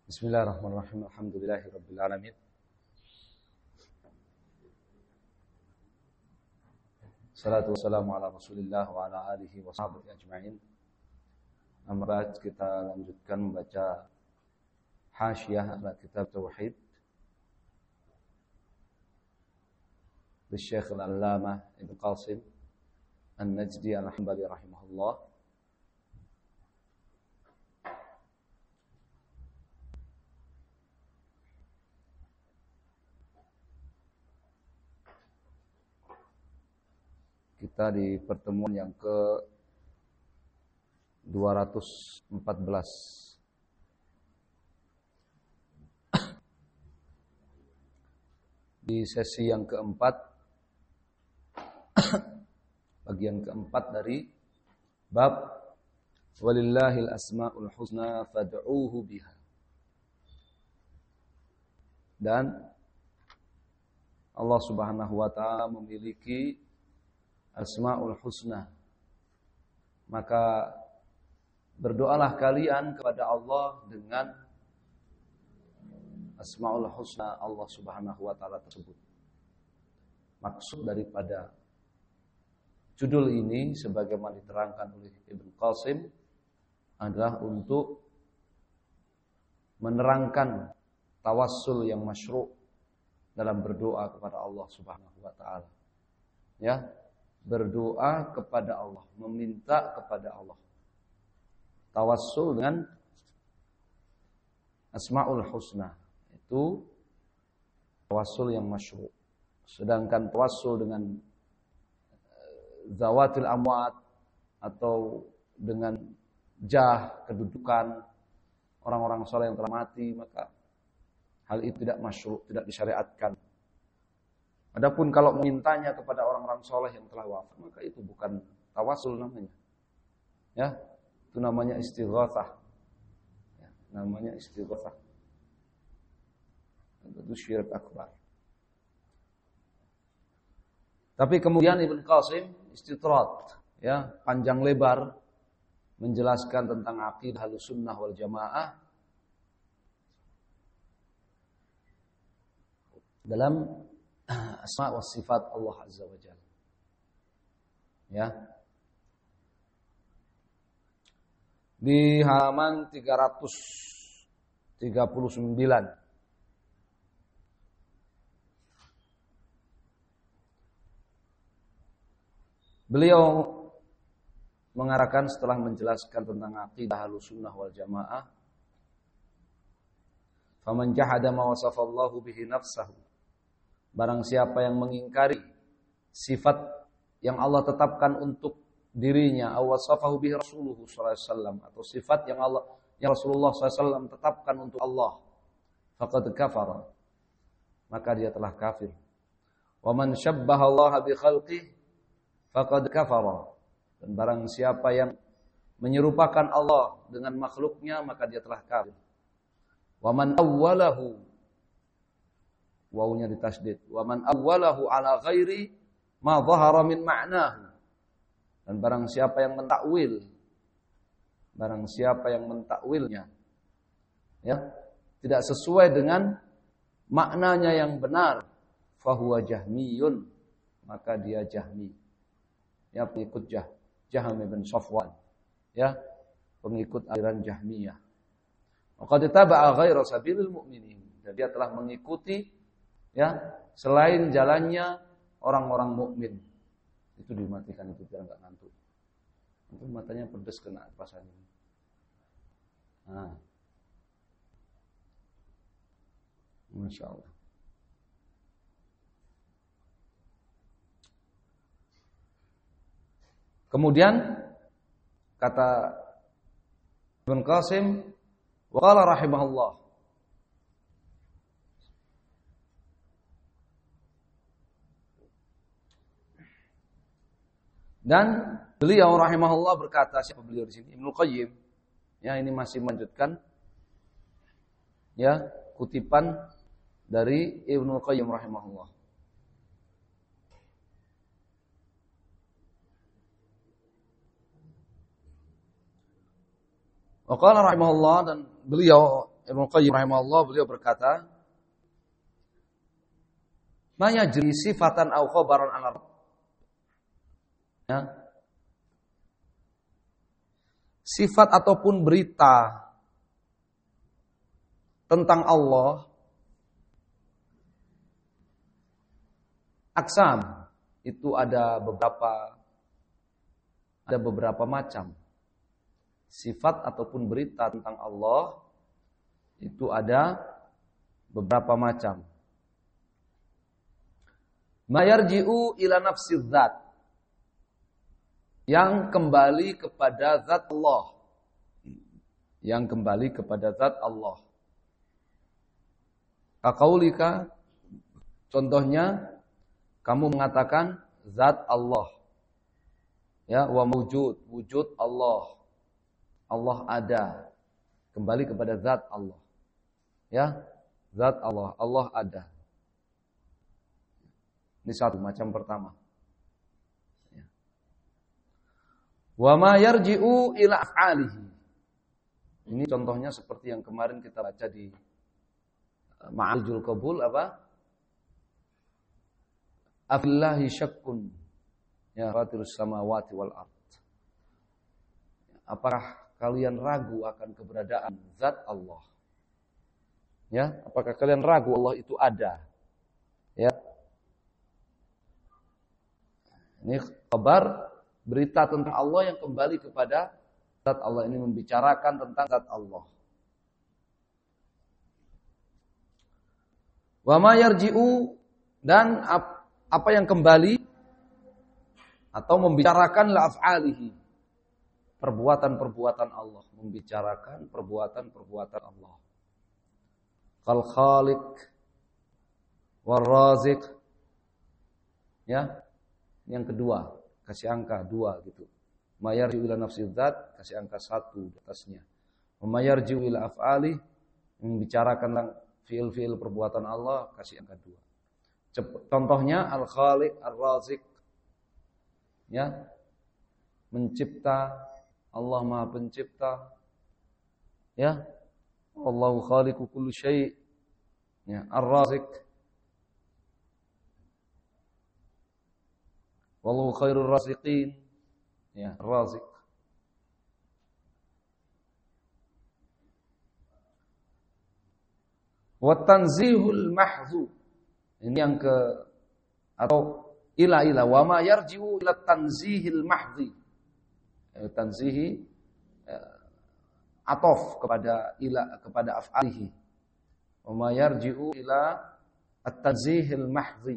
Bismillahirrahmanirrahim. Alhamdulillahirabbil alamin. Salatu wassalamu ala Rasulillah wa ala alihi wa sahbihi ajma'in. Amma ba'd, kita lanjutkan membaca Hasyiah ala Kitab Tauhid dari Syekh Al-Allamah Ibnu Qasim An-Najdi Al-Hambali rahimahullah. Kita di pertemuan yang ke-214. Di sesi yang keempat, bagian keempat dari bab walillahil asmaul husna fad'uuhu biha. Dan Allah Subhanahu wa taala memiliki Asmaul Husna. Maka berdoalah kalian kepada Allah dengan Asmaul Husna Allah Subhanahu wa taala tersebut. Maksud daripada judul ini sebagaimana diterangkan oleh Ibnu Qasim adalah untuk menerangkan tawassul yang masyru' dalam berdoa kepada Allah Subhanahu wa taala. Ya, berdoa kepada Allah, meminta kepada Allah. Tawassul dengan Asmaul Husna itu tawassul yang masyru'. Sedangkan tawassul dengan zawatil amwat atau dengan jah, kedudukan orang-orang saleh yang telah mati, maka hal itu tidak masyru', tidak disyariatkan. Adapun kalau memintanya kepada orang-orang soleh yang telah wafat, maka itu bukan tawassul namanya. Ya, itu namanya istighatsah. Ya, namanya istighatsah. Itu syirik akbar. Tapi kemudian Ibnu Qasim istitrat, ya, panjang lebar menjelaskan tentang aqidah Ahlussunnah wal Jamaah dalam asma wa sifat Allah Azza wa Jalla. Ya. Di halaman 339. Beliau mengarahkan setelah menjelaskan tentang aqidah Ahlussunnah wal Jamaah, faman jahada ma wasafallahu bihi nafsahu, barang siapa yang mengingkari sifat yang Allah tetapkan untuk dirinya, awasafahu bihi Rasulullah sallallahu alaihi wasallam, atau sifat yang Rasulullah sallallahu alaihi wasallam tetapkan untuk Allah, faqad kafara, maka dia telah kafir. Wa man syabbaha Allah bi khalqihi faqad kafara, dan barang siapa yang menyerupakan Allah dengan makhluknya, maka dia telah kafir. Wa man awwalahu, wawunya ditasdid, wa man awwalahu ala ghairi ma dhahara min ma'nahu, dan barang siapa yang mentakwilnya, ya, tidak sesuai dengan maknanya yang benar, fahuwa jahmiyun, maka dia jahmi, ya, pengikut Jahm bin Safwan, ya, pengikut aliran Jahmiyah. Qad taba'a ghaira sabilil mu'minin, dan dia telah mengikuti, ya, selain jalannya orang-orang mukmin. Itu dimatikan itu biar enggak ngantuk. Itu matanya pedes kena pasan ini. Nah. Masya Allah. Kemudian kata Ibnu Qasim, wa qala rahimahullah, dan beliau rahimahullah berkata, siapa beliau di sini? Ibnu Qayyim. Ya, ini masih melanjutkan, ya, kutipan dari Ibnu Qayyim rahimahullah. Wa qala rahimahullah, dan beliau Ibnu Qayyim rahimahullah beliau berkata, "Ma yajri sifatan aw khabaran an Rabb." Ya. Sifat ataupun berita tentang Allah aksam itu ada beberapa macam. Sifat ataupun berita tentang Allah itu ada beberapa macam. Mayarji'u ila nafsi dzat, yang kembali kepada zat Allah. Yang kembali kepada zat Allah. Kaqaulika, contohnya kamu mengatakan zat Allah. Ya, wa wujud Allah. Allah ada. Kembali kepada zat Allah. Ya, zat Allah. Allah ada. Ini satu macam pertama. Ya. Wa ma yarji'u ila af'alihi. Ini contohnya seperti yang kemarin kita baca di Ma'arijul Qabul apa? Afillahi syakkun ya fatirus samawati wal ard. Apakah kalian ragu akan keberadaan zat Allah? Ya, apakah kalian ragu Allah itu ada? Ya. Ini kabar berita tentang Allah yang kembali kepada zat Allah, ini membicarakan tentang zat Allah. Wa ma yarji'u, dan apa yang kembali atau membicarakan la af'alihi, perbuatan-perbuatan Allah, membicarakan perbuatan-perbuatan Allah. Kal khaliq war raziq. Ya. Yang kedua, kasih angka 2 gitu. Mayarji'u ila nafsi dzat, kasih angka 1 di atasnya. Mayarji'u ila af'ali, membicarakan tentang fiil-fiil perbuatan Allah, kasih angka 2. Contohnya al khaliq ar raziq. Ya. Mencipta, Allah Maha Pencipta. Ya. Allahu khaliqu kulli syai'. Ya, ar-raziq. Wallahu khairur raziqin. Ya, ar-raziq. Wa tanzihul mahdhu. Ini yang ke atau ila wa ma yarji'u ila tanzihil mahdhi. Tanzihi atof kepada kepada af'alihi. Wa ma yarji'u ila at-tanzihil mahdhi.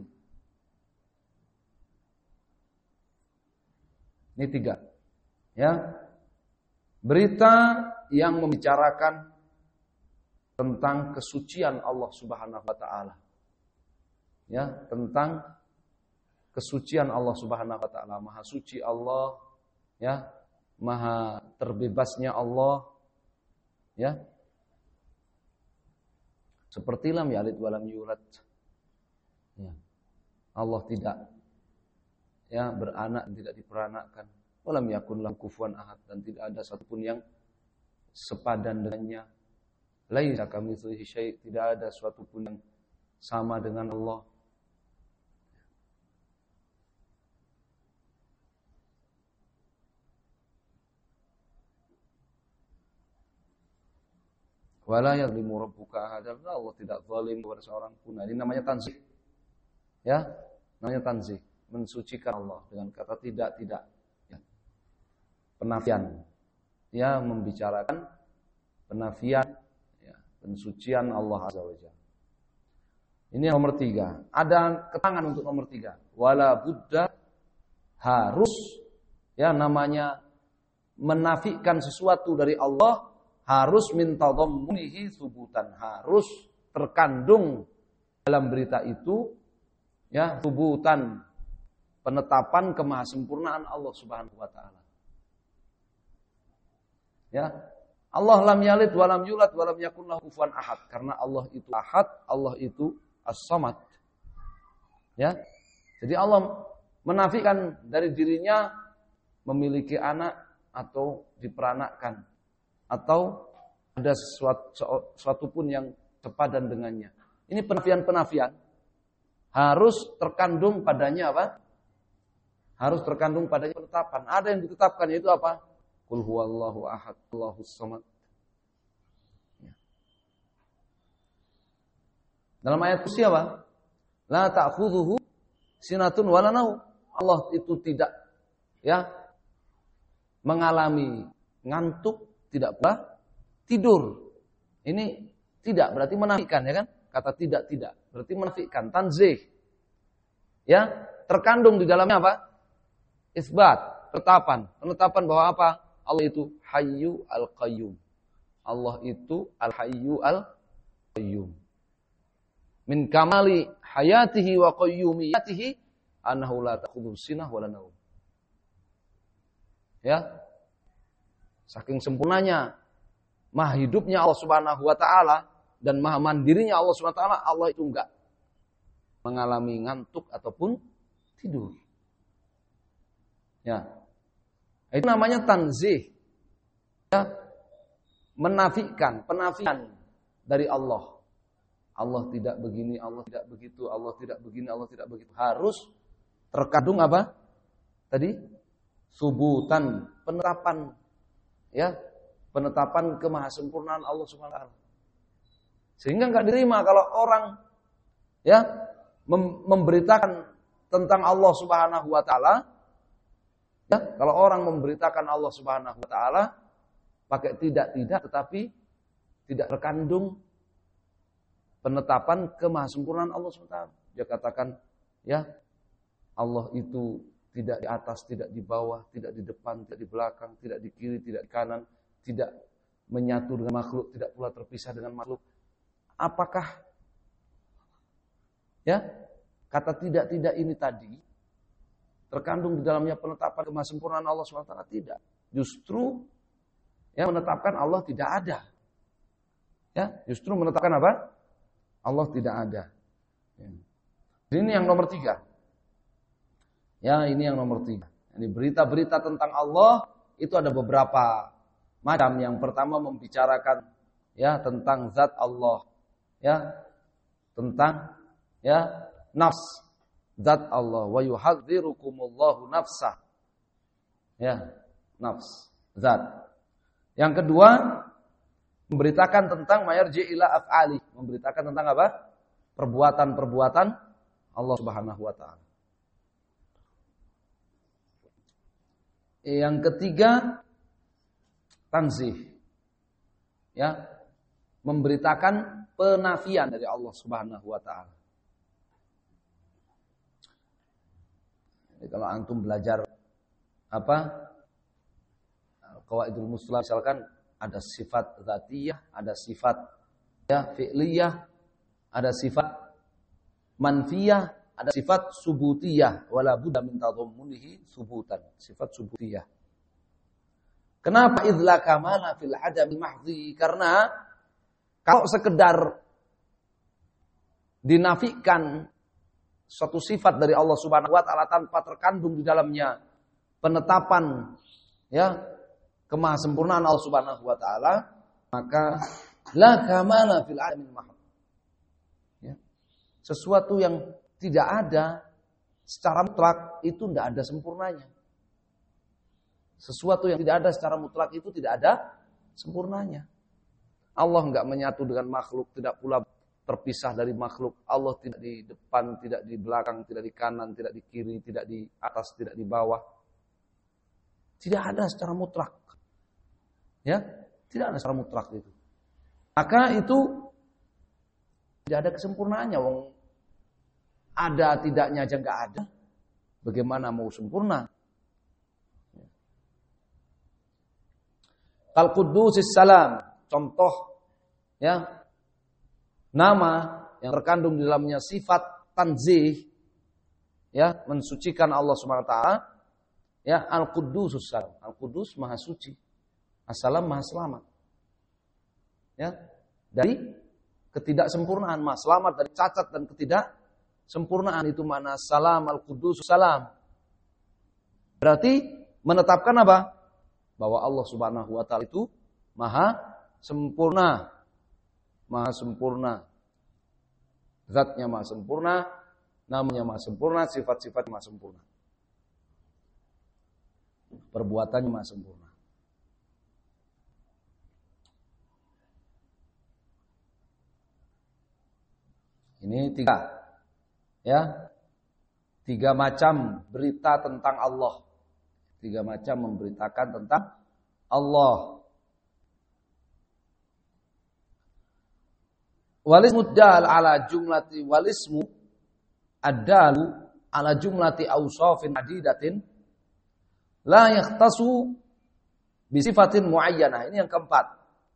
Ini 3. Ya. Berita yang membicarakan tentang kesucian Allah Subhanahu wa taala. Ya, tentang kesucian Allah Subhanahu wa taala, maha suci Allah, ya, maha terbebasnya Allah. Ya. Seperti lam yalid wa lam yulad. Ya. Allah tidak beranak dan tidak diperanakkan. Walam yakun lahu kufuwan ahad, dan tidak ada satupun yang sepadan dengannya. Laisa kamitslihi syai', tidak ada suatu pun yang sama dengan Allah. Wala yadhlimu rabbuka ahadan, Allah tidak zalim kepada seorang pun. Ini namanya tanzih. Ya, namanya tanzih, mensucikan Allah dengan kata tidak. Ya. Penafian. Ya, membicarakan penafian, ya, pensucian Allah Azza wa Jalla. Ini nomor 3. Ada keterangan untuk nomor 3. Wala budda, harus, ya, namanya menafikan sesuatu dari Allah harus min tadammunihi subutan, harus terkandung dalam berita itu, ya, subutan, penetapan kemahasempurnaan Allah Subhanahu wa taala. Ya. Allah lam yalid wa lam yulad wa lam yakul lahu kufuwan ahad, karena Allah itu ahad, Allah itu as-samad. Ya. Jadi Allah menafikan dari dirinya memiliki anak atau diperanakkan atau ada sesuatu pun yang sepadan dengannya. Ini penafian-penafian harus terkandung padanya apa? Harus terkandung padanya penetapan. Ada yang ditetapkan, yaitu apa? Qul huwallahu ahad, Allahus samad. Dalam ayat kursi apa? La ta'khudhuhu sinatun wala naum. Allah itu tidak mengalami ngantuk, tidak pula tidur. Ini tidak berarti menafikan, ya kan? Kata tidak berarti menafikan, tanzih. Ya, terkandung di dalamnya apa? Isbat, penetapan bahwa apa? Allah itu Hayyu Al-Qayyum. Allah itu Al-Hayyu Al-Qayyum. Min kamali hayatihi wa qayyumiyatihi annahu la ta'khudhuhu sinah wa la naum. Ya. Saking sempurnanya maha hidupnya Allah Subhanahu wa taala dan maha mandirinya Allah Subhanahu wa taala, Allah itu enggak mengalami ngantuk ataupun tidur. Ya. Itu namanya tanzih. Ya. Menafikan, penafian dari Allah. Allah tidak begini, Allah tidak begitu, Allah tidak begini, Allah tidak begitu. Harus terkandung apa? Tadi subutan, penetapan, ya, penetapan kemahasempurnaan Allah Subhanahu wa taala. Sehingga enggak diterima kalau orang ya memberitakan tentang Allah Subhanahu wa taala, ya, kalau orang memberitakan Allah Subhanahu wa taala pakai tidak tetapi tidak terkandung penetapan kemahasempurnaan Allah SWT. Dia katakan, ya, Allah itu tidak di atas, tidak di bawah, tidak di depan, tidak di belakang, tidak di kiri, tidak di kanan, tidak menyatu dengan makhluk, tidak pula terpisah dengan makhluk. Apakah ya kata tidak ini tadi terkandung di dalamnya penetapan kemahasempurnaan Allah SWT? Tidak. Justru ya menetapkan Allah tidak ada. Ya, justru menetapkan apa? Allah tidak ada. Ini yang nomor 3. Ya, ini yang nomor 3. Ini berita-berita tentang Allah itu ada beberapa macam. Yang pertama membicarakan ya tentang zat Allah, ya, tentang ya nafs zat Allah. Wa yuhadzirukumullahu nafsah. Ya, nafs, zat. Yang kedua, memberitakan tentang mayarji ila af'ali, memberitakan tentang apa? Perbuatan-perbuatan Allah Subhanahu wa taala. Yang ketiga, tanzih. Ya, memberitakan penafian dari Allah Subhanahu wa taala. Jadi kalau antum belajar apa? Qawaidul Muslah misalkan ada sifat dzatiyah, ada sifat ya fi'liyah, ada sifat manfiyah, ada sifat subutiyah, wala budda min tadammunihi subutan, sifat subutiyah. Kenapa idzla kamala fil adami mahdhi? Karena kalau sekedar dinafikan suatu sifat dari Allah Subhanahu wa taala tanpa terkandung di dalamnya penetapan ya kemahasempurnaan Allah Subhanahu wa taala, maka la kamala fil alamil mahd. Ya. Sesuatu yang tidak ada secara mutlak itu tidak ada sempurnanya. Sesuatu yang tidak ada secara mutlak itu tidak ada sempurnanya. Allah enggak menyatu dengan makhluk, tidak pula terpisah dari makhluk. Allah tidak di depan, tidak di belakang, tidak di kanan, tidak di kiri, tidak di atas, tidak di bawah. Tidak ada secara mutlak. Ya, tidak ada secara mutlak itu. Maka itu tidak ada kesempurnaannya. Wong ada tidaknya aja enggak ada. Bagaimana mau sempurna? Al-Qudusis Salam, contoh ya nama yang terkandung di dalamnya sifat tanzih, ya, mensucikan Allah Subhanahu wa taala, ya, Al-Qudusus Salam. Al-Qudus maha suci. As-Salam maha selamat. Ya, dari ketidaksempurnaan, maha selamat dari cacat dan ketidaksempurnaan, itu makna salam, Al-Qudus Salam. Berarti menetapkan apa? Bahwa Allah Subhanahu wa taala itu maha sempurna. Maha sempurna. Zatnya maha sempurna, namanya maha sempurna, sifat-sifatnya maha sempurna. Perbuatannya maha sempurna. Ini 3. Ya. 3 macam berita tentang Allah. 3 macam memberitakan tentang Allah. Walismu dal ala jumlati walismu ad-dalu ala jumlati awsafin adidatin la yakhtasu bi sifatin muayyanah. Ini yang keempat.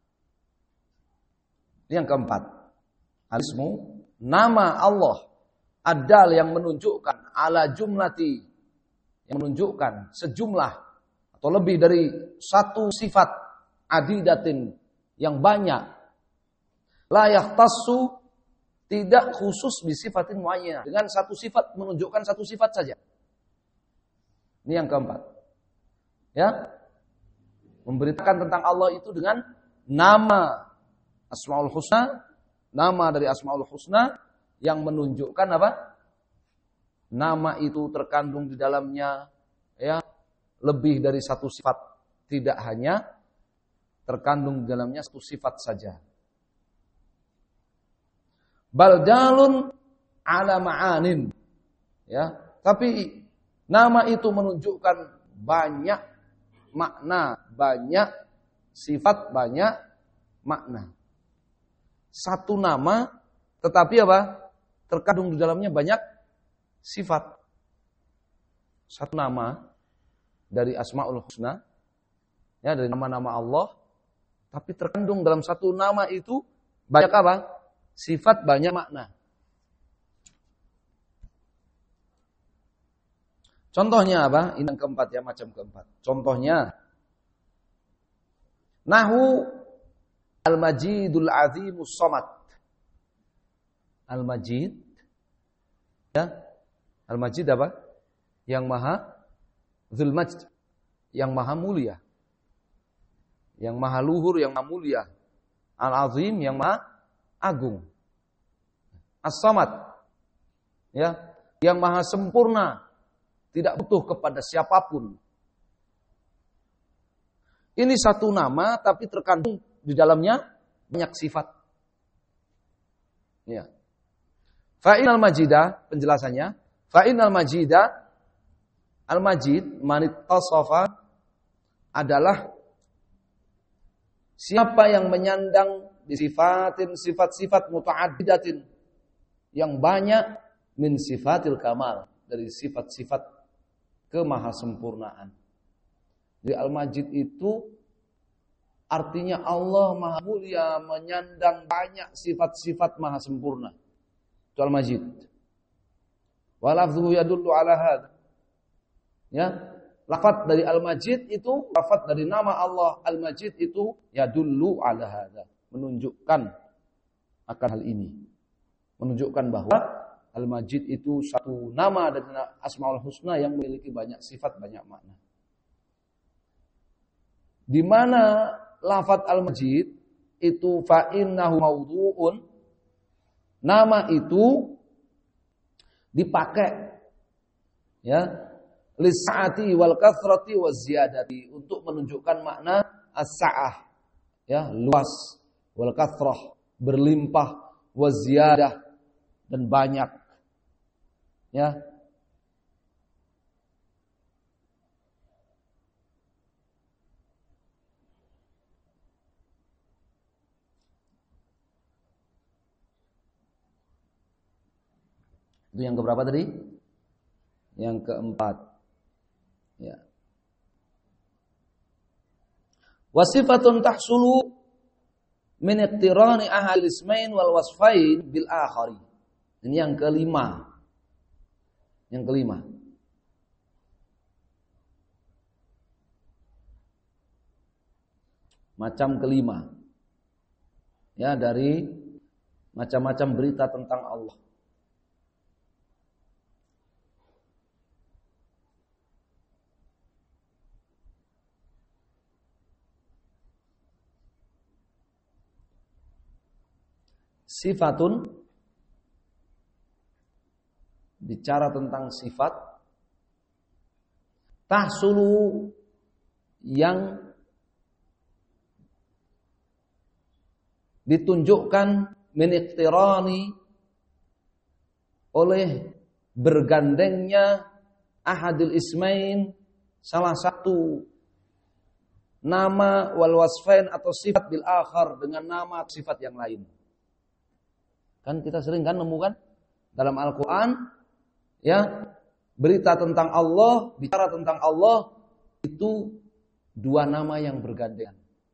Ini yang keempat. Alismu, nama Allah, ad-dal yang menunjukkan ala jumlati, yang menunjukkan sejumlah atau lebih dari satu sifat adidatin yang banyak. La yakhtassu, tidak khusus bisifatin muayyanah, dengan satu sifat, menunjukkan satu sifat saja. Ini yang keempat. Ya. Memberitakan tentang Allah itu dengan nama Asmaul Husna, nama dari Asmaul Husna yang menunjukkan apa? Nama itu terkandung di dalamnya ya lebih dari satu sifat, tidak hanya terkandung di dalamnya satu sifat saja. Baldalun ala ma'anin. Ya, tapi nama itu menunjukkan banyak makna, banyak sifat, banyak makna. Satu nama tetapi apa? Terkandung di dalamnya banyak sifat. Satu nama dari Asmaul Husna, ya, dari nama-nama Allah, tapi terkandung dalam satu nama itu banyak apa? Sifat, banyak makna. Contohnya apa? Ini yang keempat ya, macam keempat. Contohnya Nahu Al-Majidul Azimus Somad. Al-Majid, ya, Al-Majid apa? Yang maha Dzul Majd, yang maha mulia, yang maha luhur, yang maha mulia. Al-Azim, yang maha agung. As-Samad, ya, yang maha sempurna, tidak butuh kepada siapapun. Ini satu nama tapi terkandung di dalamnya banyak sifat. Ya. Fa'inal majidah, penjelasannya, fa'inal majidah, al-majid, manittasafa, adalah siapa yang menyandang disifatin sifat-sifat muta'addidatin, yang banyak, min sifatil kamal, dari sifat-sifat kemahasempurnaan. Jadi al-majid itu artinya Allah maha mulia, menyandang banyak sifat-sifat maha sempurna. Itu al-majid. Wa lafdhuhu yadullu ala hadza. Ya, lafaz dari al-majid itu, lafaz dari nama Allah al-majid itu yadullu ala hadza, menunjukkan akan hal ini. Menunjukkan bahwa al-majid itu satu nama dari Asmaul Husna yang memiliki banyak sifat, banyak makna. Di mana lafaz al-majid itu fa innahu mawdu'un, nama itu dipakai ya lis'ati wal kathrati waz ziyadati, untuk menunjukkan makna as-sa'ah, ya, luas, wal kathrah, berlimpah, waz ziyadah, dan banyak. Ya. Itu yang keberapa tadi? Yang keempat. Ya. Wasifatun tahsulu min iqtirani ahal ismain wal wasfain bil akhari. Ini yang kelima. Yang kelima. Macam kelima. Ya, dari macam-macam berita tentang Allah. sifatun, bicara tentang sifat, tahsulu, yang ditunjukkan min iqtirani, oleh bergandengnya ahadil ismain, salah satu nama wal wasfain atau sifat bil akhar, dengan nama atau sifat yang lain. Kan kita sering kan nemukan dalam Al-Qur'an ya, berita tentang Allah, bicara tentang Allah itu dua nama yang bergandengan.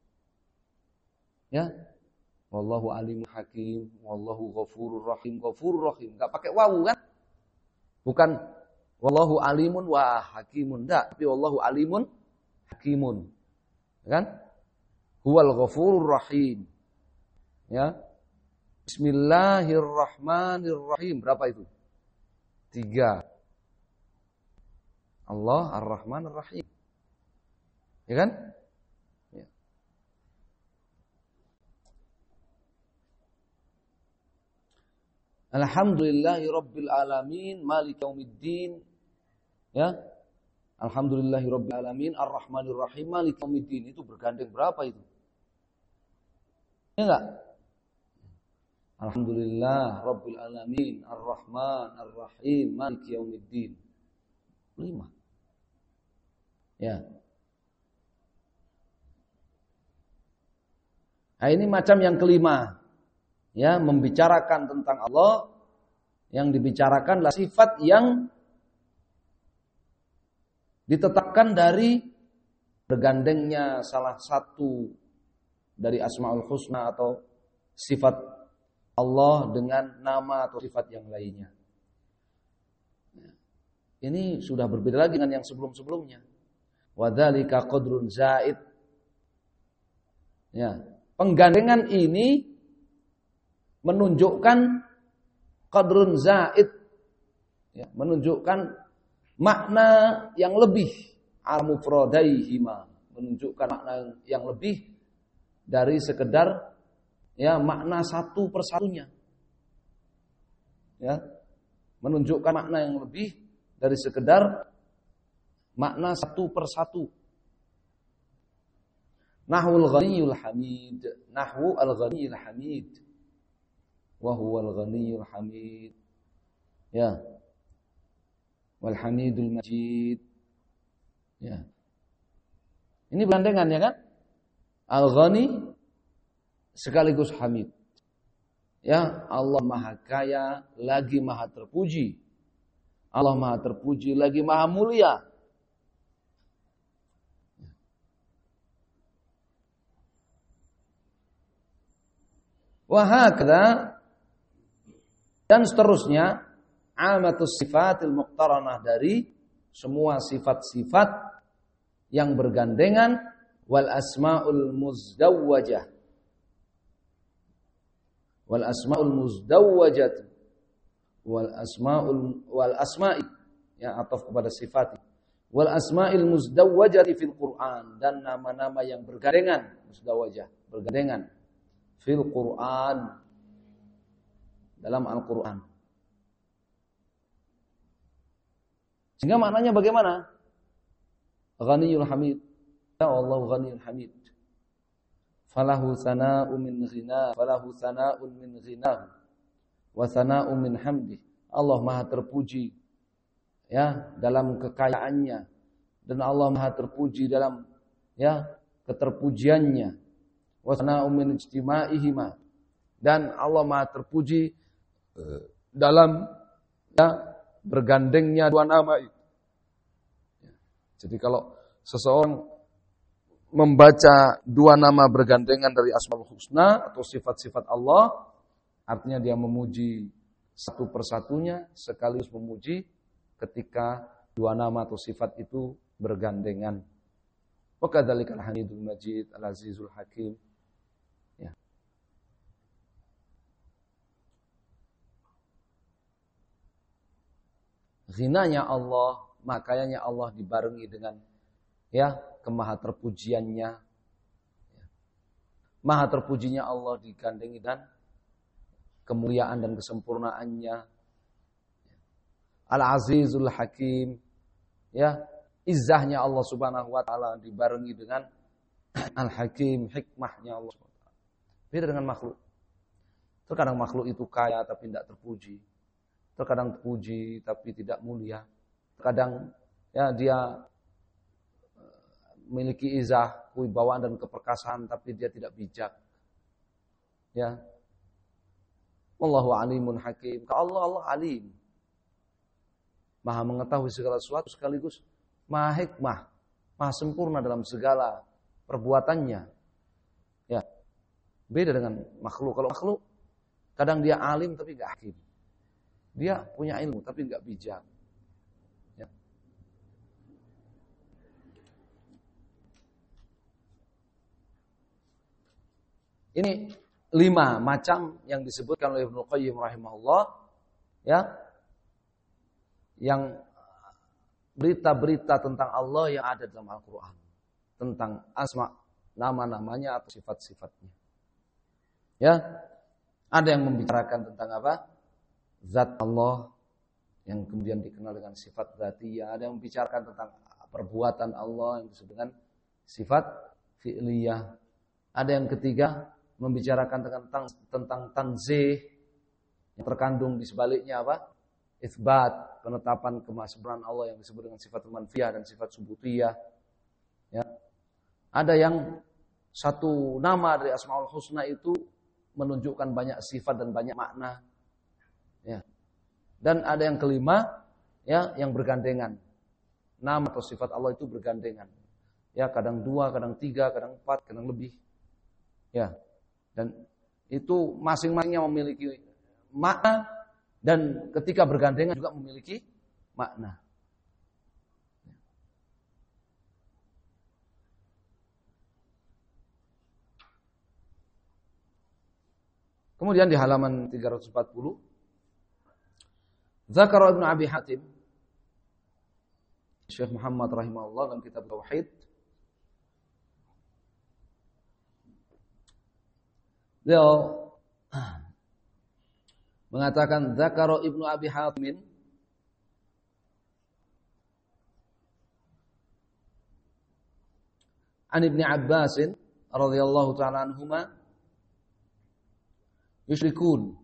Ya. Wallahu alimul hakim, wallahu ghafurur rahim, ghafurur rahim. Enggak pakai wawu kan? Bukan wallahu alimun wa hakimun, enggak, tapi wallahu alimun hakimun. Kan? Huwal ghafurur rahim. Ya. Bismillahirrahmanirrahim. Berapa itu? 3. Allah Ar-Rahman Ar-Rahim. Ya kan? Ya. Alhamdulillahi Rabbil Alamin, Malik Yaumiddin. Ya. Alhamdulillahi Rabbil Alamin, Ar-Rahmanir Rahim, Malik Yaumiddin. Itu bergandeng berapa itu? Ya enggak? Alhamdulillah Rabbil Alamin, Ar-Rahman Ar-Rahim, Malik Yaumiddin. 5. Ya. Nah, ini macam yang kelima. Ya, membicarakan tentang Allah, yang dibicarakanlah sifat yang ditetapkan dari bergandengnya salah satu dari Asmaul Husna atau sifat Allah dengan nama atau sifat yang lainnya. Ini sudah berbeda lagi dengan yang sebelum-sebelumnya. Wadzalika qadrun zaid. Ya, penggandengan ini menunjukkan qadrun zaid. Ya, menunjukkan makna yang lebih al-mufradaihima, menunjukkan makna yang lebih dari sekedar ya makna satu persatunya. Ya, menunjukkan makna yang lebih dari sekedar makna satu persatu. Nahwul ghaniyul hamid, nahwu al-ghaniyul hamid, wa huwal ghaniyul hamid. Ya. Wal hamidul majid. Ya. Ini bergandengan ya kan? Al-ghani sekaligus hamid. Ya, Allah Maha Kaya lagi Maha Terpuji. Allah Maha Terpuji lagi Maha Mulia. Wahakadha, dan seterusnya, amatus sifatil muqtaranah, dari semua sifat-sifat yang bergandengan, wal asmaul muzdawwajah. Wal asmaul muzdawwajah. Wal asma'i, ya, ataf kepada sifat. Wal asma'il muzdawwajati fil Qur'an, dan nama-nama yang bergandengan, muzdawwajah, bergandengan fil Qur'an, dalam Al-Qur'an. Sehingga maknanya bagaimana? Ghaniyul Hamid. Ya Allah Ghaniyul Hamid. Falahu sana'u min ghina, falahu sana'un min ghinahu, wa sana'u min hamdi. Allah Maha terpuji ya dalam kekayaannya, dan Allah Maha terpuji dalam ya keterpujiannya. Wa sana'u min ijtima'ihima, dan Allah Maha terpuji dalam ya bergandengnya dua nama itu. Jadi kalau seseorang membaca dua nama bergandengan dari Asmaul Husna atau sifat-sifat Allah, artinya dia memuji satu persatunya sekaligus memuji ketika dua nama atau sifat itu bergandengan. Wa kadzalikal Hamidul Majid Al-Azizul Hakim. Ya. Ghinanya Allah, makanya Allah dibarengi dengan ya kemaha terpujiannya. Maha terpujinya Allah digandengi dan kemuliaan dan kesempurnaannya. Al-Azizul Hakim, ya, izzahnya Allah Subhanahu wa taala dibarengi dengan Al-Hakim, hikmahnya Allah Subhanahu wa taala. Beda dengan makhluk. Terkadang makhluk itu kaya tapi tidak terpuji. Terkadang terpuji tapi tidak mulia. Terkadang ya dia memiliki izzah, kewibawaan dan keperkasaan tapi dia tidak bijak. Ya. Wallahu alimun hakim. Allah alim. Maha mengetahui segala sesuatu sekaligus maha hikmah, maha sempurna dalam segala perbuatannya. Ya. Beda dengan makhluk. Kalau makhluk kadang dia alim tapi enggak hakim. Dia punya ilmu tapi enggak bijak. Ya. Ini 5 macam yang disebutkan oleh Ibnu Qayyim rahimahullah, ya. Yang berita-berita tentang Allah yang ada dalam Al-Quran. Tentang asma, nama-namanya atau sifat-sifatnya. Ya, ada yang membicarakan tentang apa? Zat Allah, yang kemudian dikenal dengan sifat dzatiyah. Ada yang membicarakan tentang perbuatan Allah yang disebut dengan sifat fi'liyah. Ada yang ketiga, membicarakan tentang tanzih, yang terkandung di sebaliknya apa? Itsbat, penetapan kemahasempurnaan Allah yang disebut dengan sifat manfiyah dan sifat subutiyah. Ya. Ada yang satu nama dari Asmaul Husna itu menunjukkan banyak sifat dan banyak makna. Ya. Dan ada yang kelima, ya, yang bergandengan. Nama atau sifat Allah itu bergandengan. Ya, kadang 2, kadang 3, kadang 4, kadang lebih. Ya. Dan itu masing-masingnya memiliki makna. Dan ketika bergandengan juga memiliki makna. Kemudian di halaman 340, Zakara Ibnu Abi Hatim, Syekh Muhammad rahimahullah dalam kitab Tauhid, beliau mengatakan Zakara Ibnu Abi Hatim an Ibnu Abbas radhiyallahu ta'ala anhuma yusyrikun.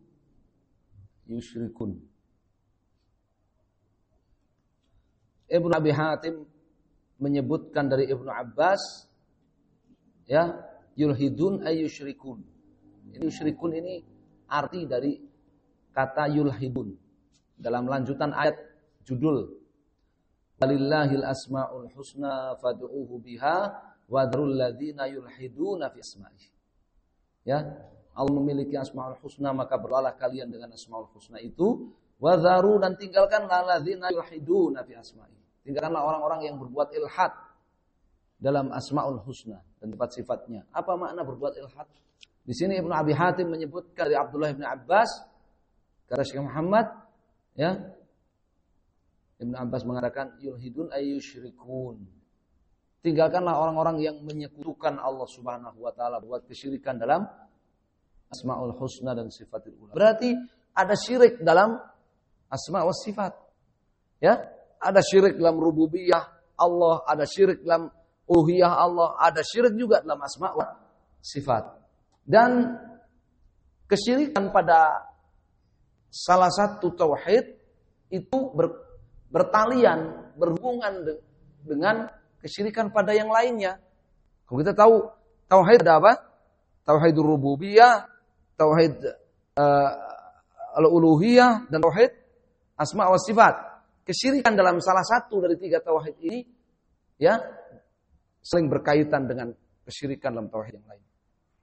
Ibnu Abi Hatim menyebutkan dari Ibnu Abbas, ya, yulhidun ay yusyrikun. Ini yusyrikun ini arti dari kata yulhidun. Dalam lanjutan ayat judul walillahil asmaul husna fad'uuhu biha wadrul ladzina yulhiduna fi asma'ihi. Ya, Allah memiliki asmaul husna, maka berdoalah kalian dengan asmaul husna itu, wadharu, dan tinggalkanlah ladzina yulhiduna fi asma'ihi. Tinggalkanlah orang-orang yang berbuat ilhad dalam asmaul husna dan sifat-sifatnya. Apa makna berbuat ilhad? Di sini Ibnu Abi Hatim menyebutkan dari Abdullah bin Abbas, kata Syekh Muhammad, ya, Ibnu Abbas mengatakan yulhidun ay yusyrikun. Tinggalkanlah orang-orang yang menyekutukan Allah Subhanahu wa taala, buat kesyirikan dalam Asmaul Husna dan Sifatul Ula. Berarti ada syirik dalam asma wa sifat. Ya, ada syirik dalam rububiyah Allah, ada syirik dalam uluhiyah Allah, ada syirik juga dalam asma wa sifat. Dan kesyirikan pada salah satu tauhid itu bertalian, berhubungan dengan kesyirikan pada yang lainnya. Kalau kita tahu tauhid ada apa? Tauhidur rububiyah, tauhid al-uluhiyah, dan tauhid asma wa sifat. Kesyirikan dalam salah satu dari 3 tauhid ini, ya, saling berkaitan dengan kesyirikan dalam tauhid yang lain.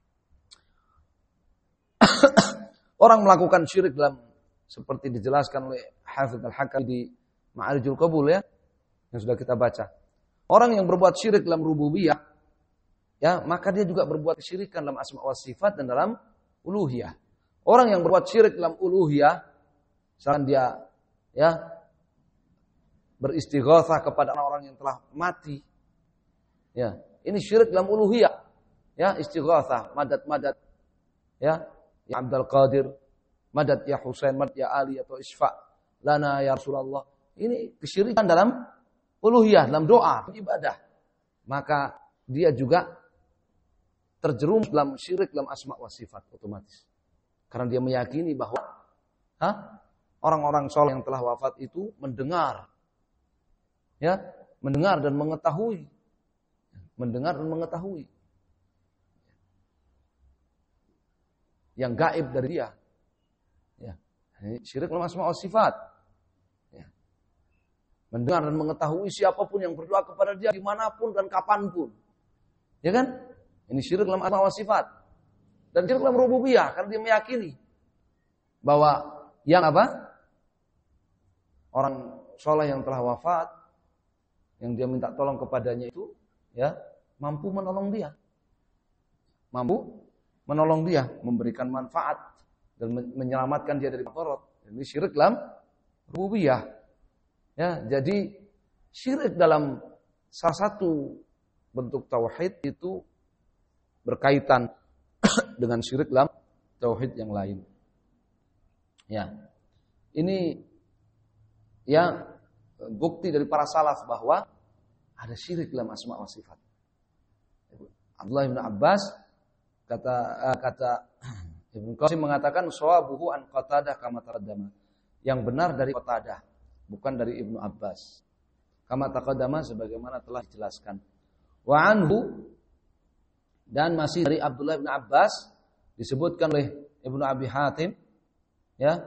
Orang melakukan syirik dalam, seperti dijelaskan oleh Hafidz Al-Hakami di Ma'arijul Qabul, ya, yang sudah kita baca. Orang yang berbuat syirik dalam rububiyah, ya, maka dia juga berbuat kesyirikan dalam asma wa sifat dan dalam uluhiyah. Orang yang berbuat syirik dalam uluhiyah, misalkan dia, ya, beristighatsah kepada orang yang telah mati, ya, ini syirik dalam uluhiyah, ya, istighatsah, madad, ya, ya Abdul Qadir, madad ya Husain, madad ya Ali atau isfa lana ya Rasulullah. Ini kesyirikan dalam uluhiyah, dalam doa, ibadah. Maka dia juga terjerumus dalam syirik dalam asma wa sifat otomatis. Karena dia meyakini bahwa orang-orang soleh yang telah wafat itu mendengar. Ya, mendengar dan mengetahui. Mendengar dan mengetahui. Yang gaib dari dia. Ya, ini syirik dalam asma wa sifat. Ya. Mendengar dan mengetahui siapapun yang berdoa kepada dia dimanapun dan kapanpun. Ya kan? Ini syirik dalam asma wa sifat. Dan syirik dalam rububiyah. Karena dia meyakini bahwa yang apa? Orang soleh yang telah wafat, yang dia minta tolong kepadanya itu, ya, mampu menolong dia. Mampu menolong dia, memberikan manfaat dan menyelamatkan dia dari mudarat. Ini syirik dalam rububiyah. Ya, jadi syirik dalam salah satu bentuk tauhid itu berkaitan dengan syirik dalam tauhid yang lain. Ya. Ini ya bukti dari para salaf bahwa ada syirik dalam asma wa sifat. Abdullah bin Abbas kata Ibnu Qasim mengatakan shawabuhu an Qatadah kama taqaddama. Yang benar dari Qatadah, bukan dari Ibnu Abbas. Kama taqaddama sebagaimana telah dijelaskan. Wa anhu, dan masih dari Abdullah bin Abbas disebutkan oleh Ibnu Abi Hatim, ya.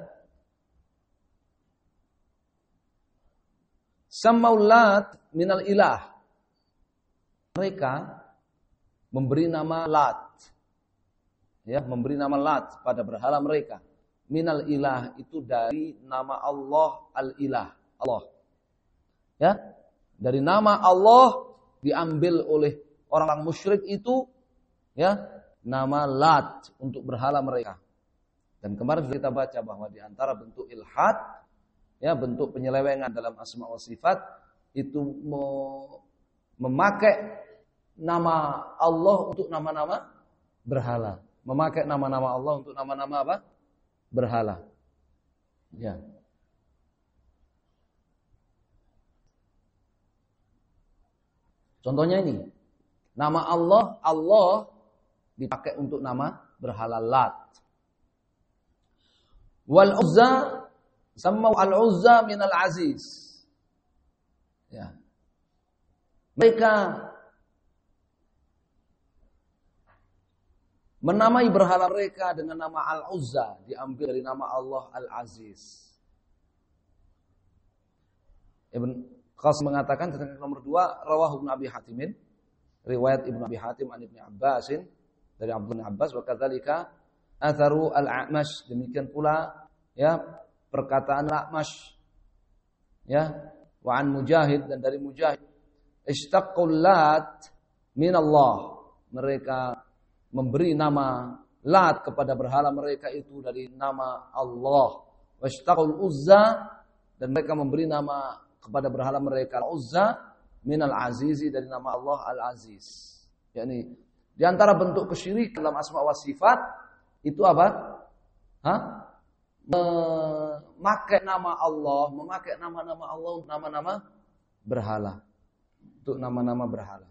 Samaulat minal ilah. Mereka memberi nama Lat. Ya, memberi nama Lat pada berhala mereka. Minal ilah itu dari nama Allah al-ilah. Allah. Ya, dari nama Allah diambil oleh orang-orang musyrik itu, ya, nama Lat untuk berhala mereka. Dan kemarin kita baca bahwa di antara bentuk ilhad, ya, bentuk penyelewengan dalam asma wa sifat itu memakai nama Allah untuk nama-nama berhala. Memakai nama-nama Allah untuk nama-nama apa? Berhala. Ya. Contohnya ini. Nama Allah, Allah dipakai untuk nama berhala Lat. Wal Uzza, sammau al-Uzza minal Aziz. Ya. Mereka menamai berhala mereka dengan nama Al-Uzza, diambil dari nama Allah Al-Aziz. Ibn Qasim mengatakan tentang nomor 2, rawahu Ibnu Abi Hatimin, riwayat Ibnu Abi Hatim an Ibnu Abbasin, dari Abdullah bin Abbas, wa kadzalika atharu Al-A'mash, demikian pula ya perkataan Al-A'mash, ya, wa an Mujahid, dan dari Mujahid, ishtaqul Lat min Allah, mereka memberi nama Lat kepada berhala mereka itu dari nama Allah. Washtaqul Uzza, dan mereka memberi nama kepada berhala mereka Uzza minal Azizi, dari nama Allah Al-Aziz. Yakni di antara bentuk kesyirikan dalam asma wa sifat itu apa? Memakai nama Allah, memakai nama-nama Allah untuk nama-nama berhala. Untuk nama-nama berhala.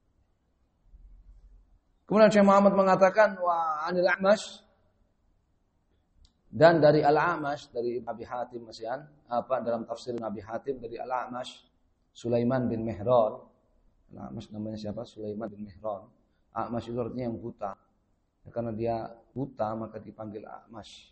Kemudian Syekh Muhammad mengatakan wa anil A'mash, dan dari Al-A'mash, dari Abi Hatim masihan, dalam tafsir Abi Hatim dari Al-A'mash, Sulaiman bin Mihran. Al-A'mash namanya siapa? Sulaiman bin Mihran. A'mash itu artinya yang buta. Ya, karena dia buta maka dipanggil A'mash.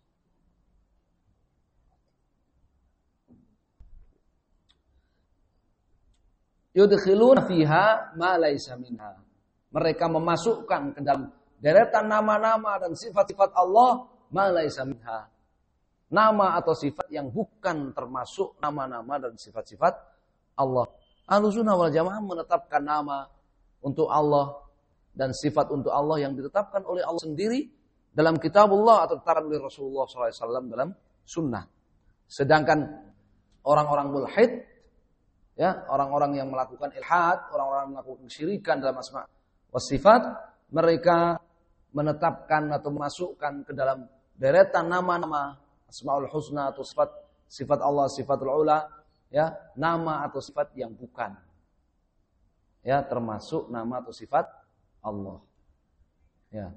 Yudkhiluna fiha ma laysa minha. Mereka memasukkan ke dalam deretan nama-nama dan sifat-sifat Allah ma laysa minha. Nama atau sifat yang bukan termasuk nama-nama dan sifat-sifat Allah. Ahlussunnah wal Jamaah menetapkan nama untuk Allah dan sifat untuk Allah yang ditetapkan oleh Allah sendiri dalam kitabullah atau ditetapkan oleh Rasulullah SAW dalam sunnah. Sedangkan orang-orang mulhid, ya, orang-orang yang melakukan ilhad, orang-orang yang melakukan kesyirikan dalam asma' wasifat, mereka menetapkan atau memasukkan ke dalam deretan nama-nama Asmaul Husna atau sifat Allah, sifatul ula, ya, nama atau sifat yang bukan. Ya, termasuk nama atau sifat Allah. Ya.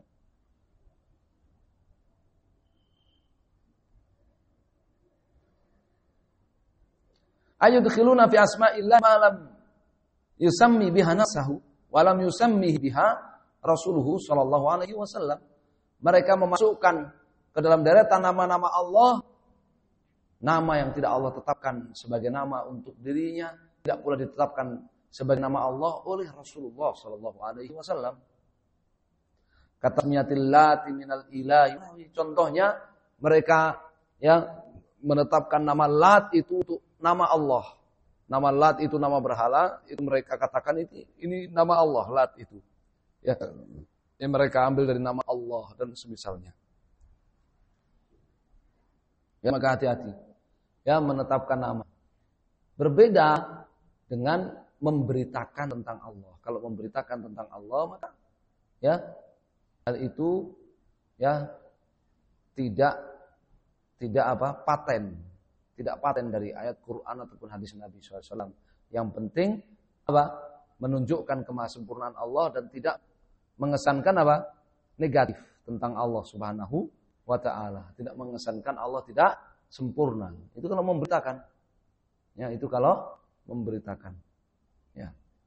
Ayudkhiluna fi asma'illah ma lam yusammi biha nafsahu wa lam yusammi biha rasuluhu sallallahu alaihi wasallam. Mereka memasukkan ke dalam deretan nama-nama Allah nama yang tidak Allah tetapkan sebagai nama untuk dirinya, tidak pula ditetapkan sebagai nama Allah oleh Rasulullah sallallahu alaihi wasallam. Kata Miatillati minal ilahi, contohnya mereka ya menetapkan nama Lat itu untuk nama Allah. Nama Lat itu nama berhala, itu mereka katakan ini nama Allah, Lat itu. Ya, yang mereka ambil dari nama Allah dan semisalnya. Ya, maka hati-hati. Ya, menetapkan nama. Berbeda dengan memberitakan tentang Allah. Kalau memberitakan tentang Allah, maka ya hal itu ya tidak paten. Tidak paten dari ayat Quran ataupun hadis Nabi SAW. Yang penting menunjukkan kemahasempurnaan Allah dan tidak mengesankan negatif tentang Allah Subhanahu wa ta'ala. Tidak mengesankan Allah tidak sempurna. Itu kalau memberitakan. Ya, itu kalau memberitakan. Ya.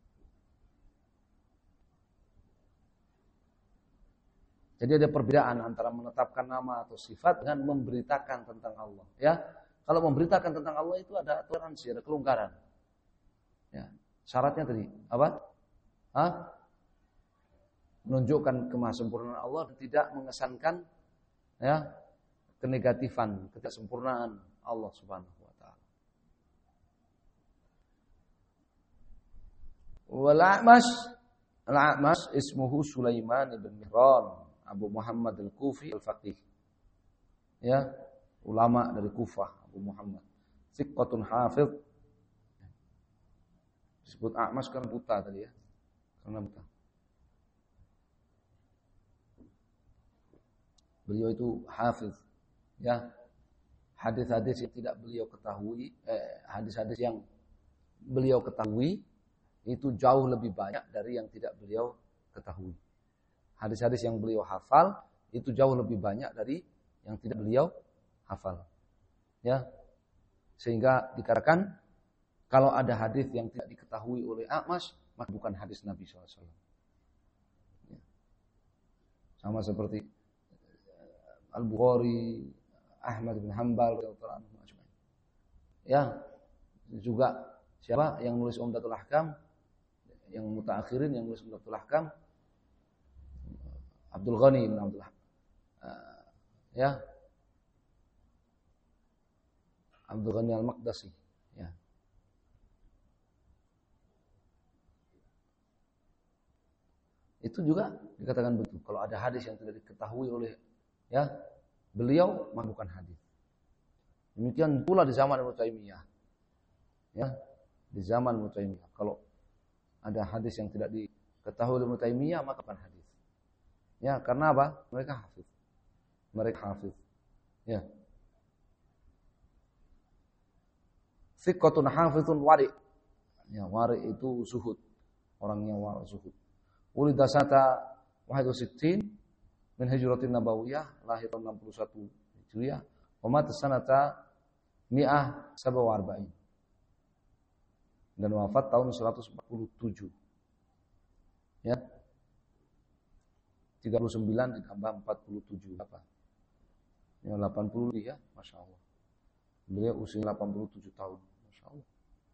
Jadi ada perbedaan antara menetapkan nama atau sifat dengan memberitakan tentang Allah. Ya. Kalau memberitakan tentang Allah itu ada toleransi, ada kelonggaran. Ya. Syaratnya tadi apa? Menunjukkan kemahasempurnaan Allah dan tidak mengesankan ya kenegatifan, ketidaksempurnaan Allah Subhanahu wa taala. Al-A'mash ismuhu Sulaiman ibn Mihran Abu Muhammad al-Kufi al-Faqih. Ya, ulama dari Kufah, Abu Muhammad. Thiqatun hafidh. Disebut A'mash karena buta tadi ya. Karena buta. Beliau itu hafidh. Ya. Hadis-hadis yang tidak beliau ketahui, hadis-hadis yang beliau ketahui itu jauh lebih banyak dari yang tidak beliau ketahui. Hadis-hadis yang beliau hafal itu jauh lebih banyak dari yang tidak beliau hafal. Ya. Sehingga dikatakan kalau ada hadis yang tidak diketahui oleh A'mash, maka bukan hadis Nabi SAW. Ya. Sama seperti Al-Bukhari, Ahmad bin Hanbal, ya, juga siapa yang nulis Umdatul Ahkam, yang mutaakhirin yang nulis Umdatul Ahkam, Abdul Ghani bin Abdullah, ya, Abdul Ghani Al-Maqdasi, ya. Itu juga dikatakan begitu. Kalau ada hadis yang tidak diketahui oleh ya beliau, maka bukan hadis. Demikian pula di zaman Ibnu Taimiyah. Ya, di zaman Ibnu Taimiyah. Kalau ada hadis yang tidak diketahui oleh Ibnu Taimiyah, maka bukan hadis. Ya, karena apa? Mereka hafidh. Mereka hafidh. Ya. Thiqatun hafidhun wari. Ya, wari itu zuhud. Orangnya wari zuhud. Ulida sata wahid sittin min hijratin nabawiyah, lahir tahun 61 Hijriah, wa mata sanata 147. Dan wafat tahun 147. Ya. 39 ditambah 47 apa? Ya 80 ya, Masya Allah. Beliau usia 87 tahun, Masya Allah.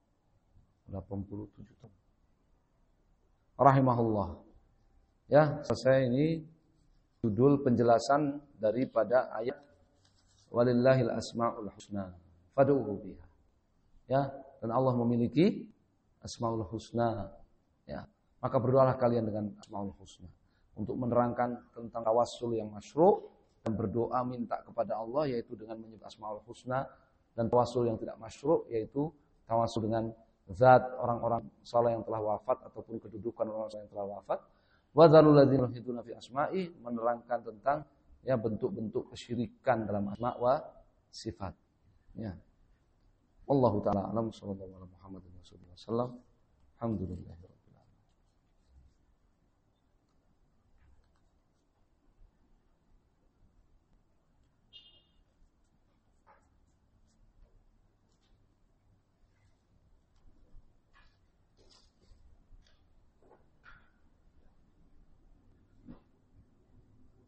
87 tahun. Rahimahullah. Ya, selesai ini judul penjelasan daripada ayat walillahil asmaul husna fad'uhu biha. Ya, dan Allah memiliki asmaul husna. Ya, maka berdoalah kalian dengan asmaul husna untuk menerangkan tentang tawassul yang masyru' dan berdoa minta kepada Allah yaitu dengan menyebut asmaul husna, dan tawassul yang tidak masyru' yaitu tawassul dengan zat orang-orang saleh yang telah wafat ataupun kedudukan orang-orang yang telah wafat. Wa dzalul ladzina yulhiduna fi asma'i, menerangkan tentang ya bentuk-bentuk kesyirikan dalam asma wa sifat. Ya. Wallahu taala alam sallallahu alaihi wasallam. Alhamdulillah.